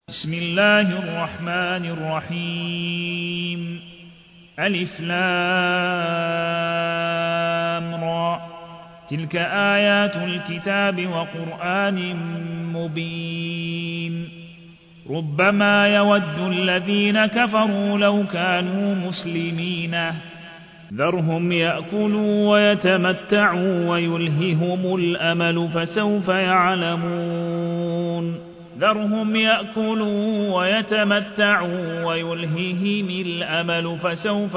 بسم الله الرحمن الرحيم ألف لام را تلك آيات الكتاب وقرآن مبين ربما يود الذين كفروا لو كانوا مسلمين ذرهم يأكلوا ويتمتعوا ويلههم الأمل فسوف يعلمون ذرهم يأكلوا ويتمتعوا ويلههم الأمل فسوف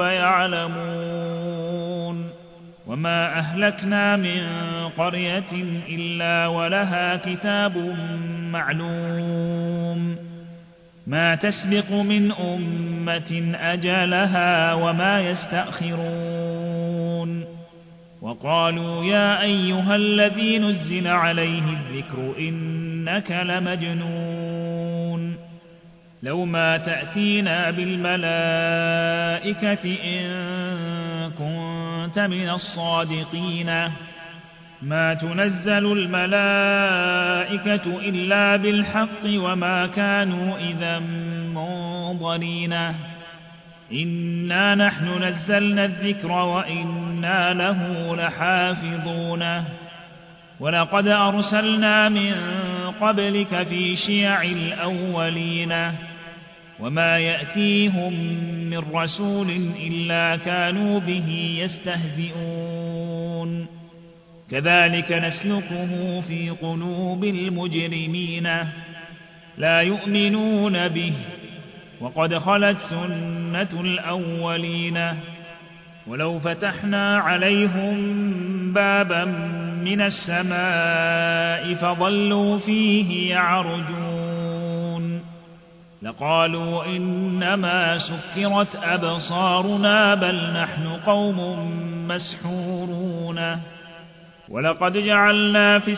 يعلمون وما أهلكنا من قرية إلا ولها كتاب معلوم ما تسبق من أمة أجلها وما يستأخرون وقالوا يا أيها الذي نزل عليه الذكر إنك لمجنون لو ما تأتينا بالملائكة إن كنت من الصادقين ما تنزل الملائكة إلا بالحق وما كانوا إذا منظرين إنا نحن نزلنا الذكر وإنا له لحافظون ولقد أرسلنا من قبلك في شيع الأولين وما يأتيهم من رسول إلا كانوا به يستهزئون كذلك نسلكه في قلوب المجرمين لا يؤمنون به وقد خلت سنة الأولين ولو فتحنا عليهم بابا من السماء فظلوا فيه يعرجون لقالوا إنما سكرت أبصارنا بل نحن قوم مسحورون ولقد جعلنا في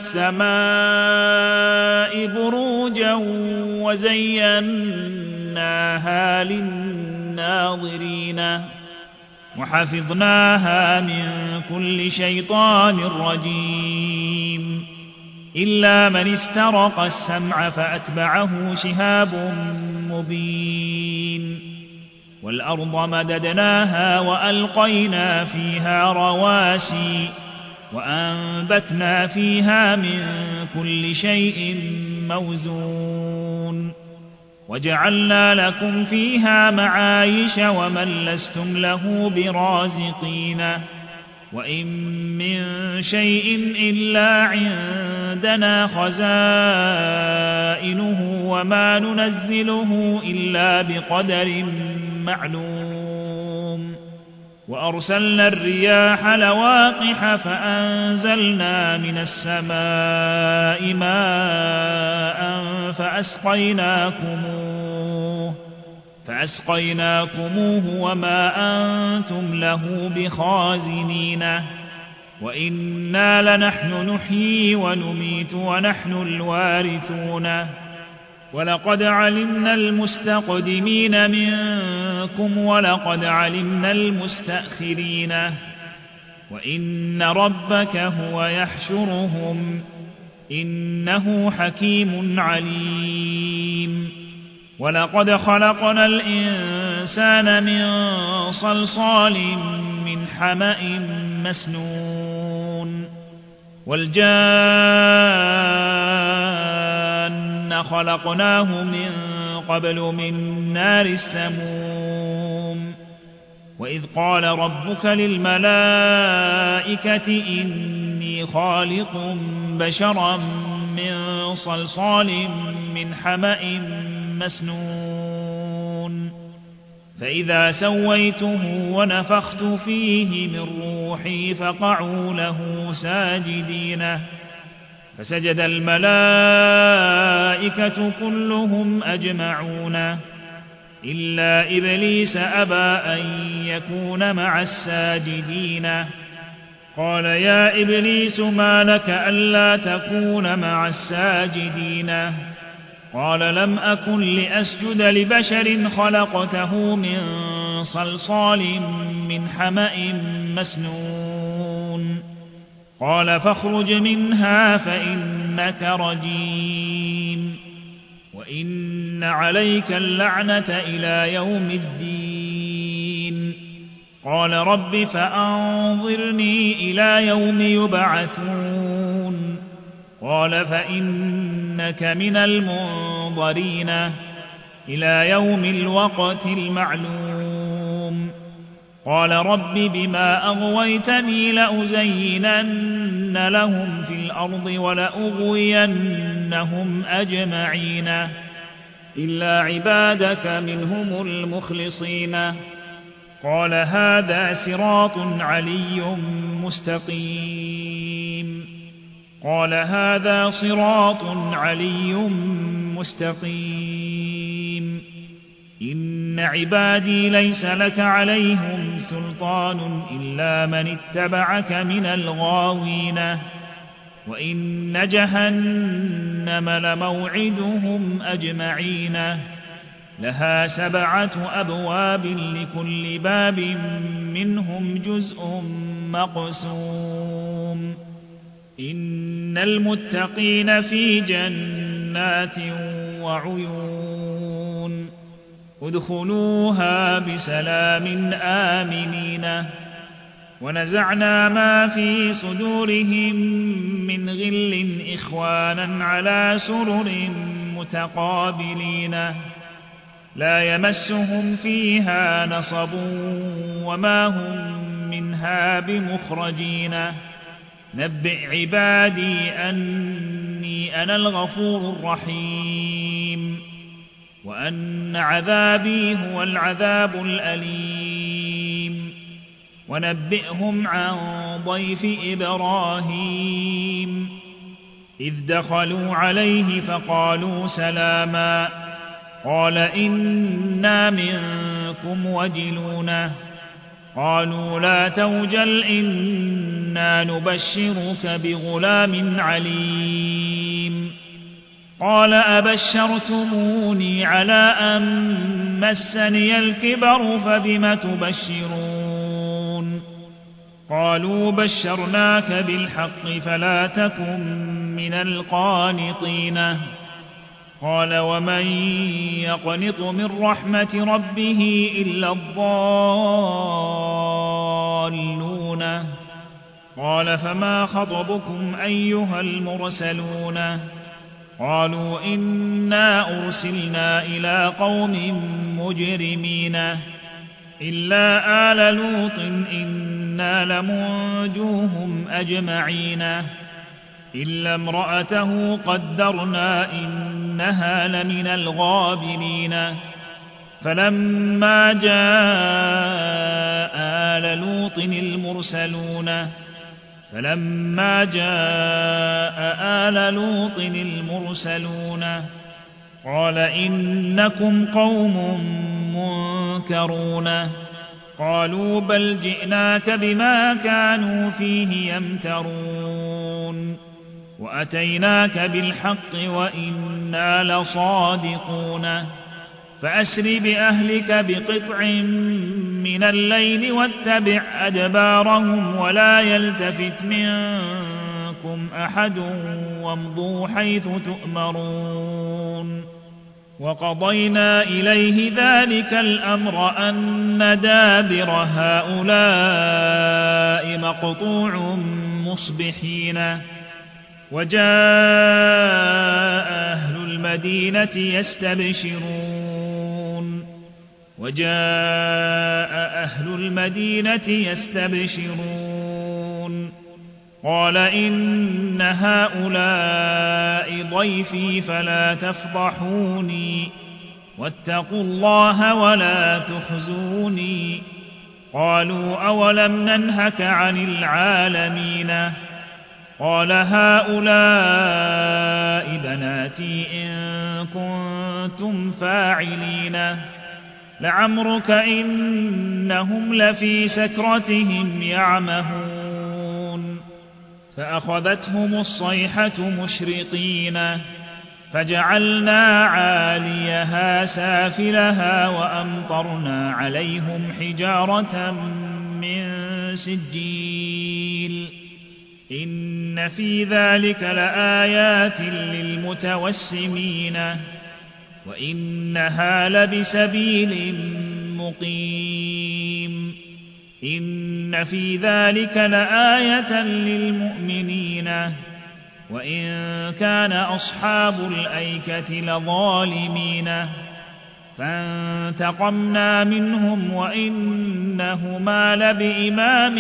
السماء بروجا وزيناها للناظرين وحفظناها من كل شيطان رجيم إلا من استرق السمع فأتبعه شهاب مبين والأرض مددناها وألقينا فيها رواسي وأنبتنا فيها من كل شيء موزون وجعلنا لكم فيها معايش ومن لستم له برازقين وإن من شيء إلا عندنا خزائنه وما ننزله إلا بقدر معلوم وأرسلنا الرياح لواقح فأنزلنا من السماء ماء فأسقيناكموه وما أنتم له بخازنين وإنا لنحن نحيي ونميت ونحن الوارثون ولقد علمنا المستقدمين منكم ولقد علمنا المستأخرين وإن ربك هو يحشرهم إنه حكيم عليم ولقد خلقنا الإنسان من صلصال من حمأ مسنون والجان خلقناه من قبل من نار السموم وإذ قال ربك للملائكة إني خالق بشرا من صلصال من حمأ مسنون فإذا سويته ونفخت فيه من روحي فقعوا له ساجدين فسجد الملائكة كلهم أجمعون إلا إبليس أبى أن يكون مع الساجدين قال يا إبليس ما لك ألا تكون مع الساجدين قال لم أكن لأسجد لبشر خلقته من صلصال من حمأ مسنون قال فاخرج منها فإنك رجيم وإن عليك اللعنة إلى يوم الدين. قال رب فأنظرني إلى يوم يبعثون. قال فإنك من المنظرين إلى يوم الوقت المعلوم. قال رب بما أغويتني لأزينن لهم في الأرض ولأغوينهم أجمعين إلا عبادك منهم المخلصين. قال هذا صراط علي مستقيم. قال هذا صراط علي مستقيم. إن عبادي ليس لك عليهم سلطان إلا من اتبعك من الغاوين. وإن جهنم لموعدهم أجمعين لها 7 أبواب لكل باب منهم جزء مقسوم. إن المتقين في جنات وعيون ادخلوها بسلام آمنين. ونزعنا ما في صدورهم من غل إخوانا على سرر متقابلين لا يمسهم فيها نصب وما هم منها بمخرجين. نبئ عبادي أني أنا الغفور الرحيم وأن عذابي هو العذاب الأليم. ونبئهم عن ضيف إبراهيم إذ دخلوا عليه فقالوا سلاما قال إنا منكم وجلون. قالوا لا توجل إنا نبشرك بغلام عليم. قال أبشرتموني على أن مسني الكبر فبم تبشرون. قالوا بشرناك بالحق فلا تكن من القانطين. قال ومن يقنط من رحمة ربه إلا الضالون. قال فما خطبكم أيها المرسلون. قالوا إنا أرسلنا إلى قوم مجرمين إلا آل لوط إنا لمنجوهم أجمعين إلا امرأته قدرنا إنها لمن الغابرين. فلما جاء آل لوط المرسلون قال إنكم قوم منكرون. قالوا بل جئناك بما كانوا فيه يمترون وأتيناك بالحق وإنا لصادقون. فأسر بأهلك بقطع من الليل واتبع أدبارهم ولا يلتفت منكم أحد وامضوا حيث تؤمرون. وقضينا إليه ذلك الأمر أن دابر هؤلاء مقطوع مصبحين. وجاء أهل المدينة يستبشرون. قال إن هؤلاء ضيفي فلا تفضحوني واتقوا الله ولا تخزوني. قالوا أولم ننهك عن العالمين. قال هؤلاء بناتي إن كنتم فاعلين. لعمرك إنهم لفي سكرتهم يعمهون. فأخذتهم الصيحة مشرقين فجعلنا عاليها سافلها وأمطرنا عليهم حجارة من سجيل. إن في ذلك لآيات للمتوسمين. وإنها لبسبيل مقيم إن في ذلك لآية للمؤمنين وإن كان أصحاب الأيكة لظالمين فانتقمنا منهم وإنهما لبإمام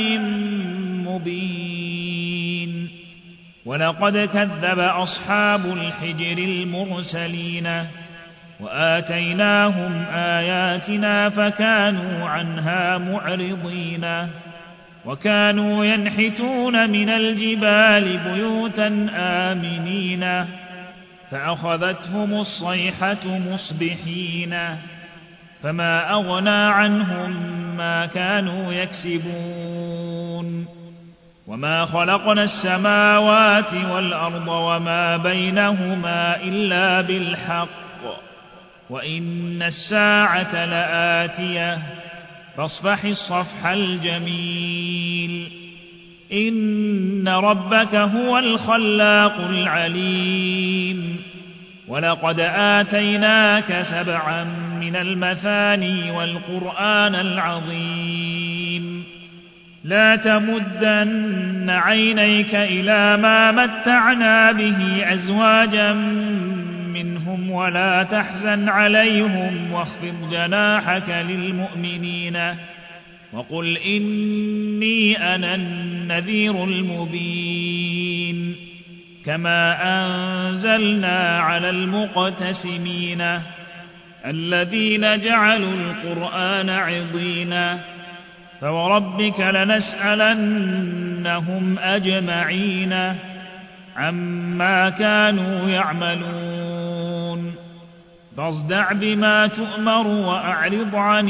مبين ولقد كذب أصحاب الحجر المرسلين وآتيناهم آياتنا فكانوا عنها معرضين وكانوا ينحتون من الجبال بيوتا آمنين فأخذتهم الصيحة مصبحين فما أغنى عنهم ما كانوا يكسبون وما خلقنا السماوات والأرض وما بينهما إلا بالحق وإن الساعة لآتية فاصفح الصفح الجميل إن ربك هو الخلاق العليم ولقد آتيناك 7 من المثاني والقرآن العظيم لا تمدن عينيك إلى ما متعنا به أزواجا منهم ولا تحزن عليهم واخفض جناحك للمؤمنين وقل إني أنا النذير المبين كما أنزلنا على المقتسمين الذين جعلوا القرآن عضينا فوربك لنسألنهم أجمعين عما كانوا يعملون فاصدع بما تؤمر وأعرض عن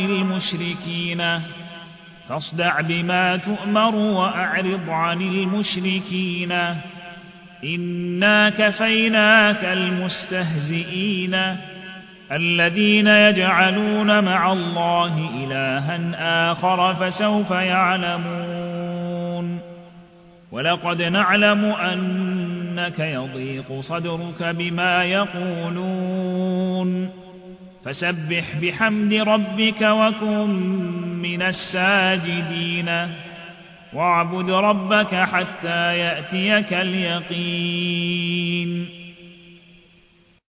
المشركين إنا كفيناك المستهزئين الذين يجعلون مع الله إلها آخر فسوف يعلمون ولقد نعلم أنك يضيق صدرك بما يقولون فسبح بحمد ربك وكن من الساجدين واعبد ربك حتى يأتيك اليقين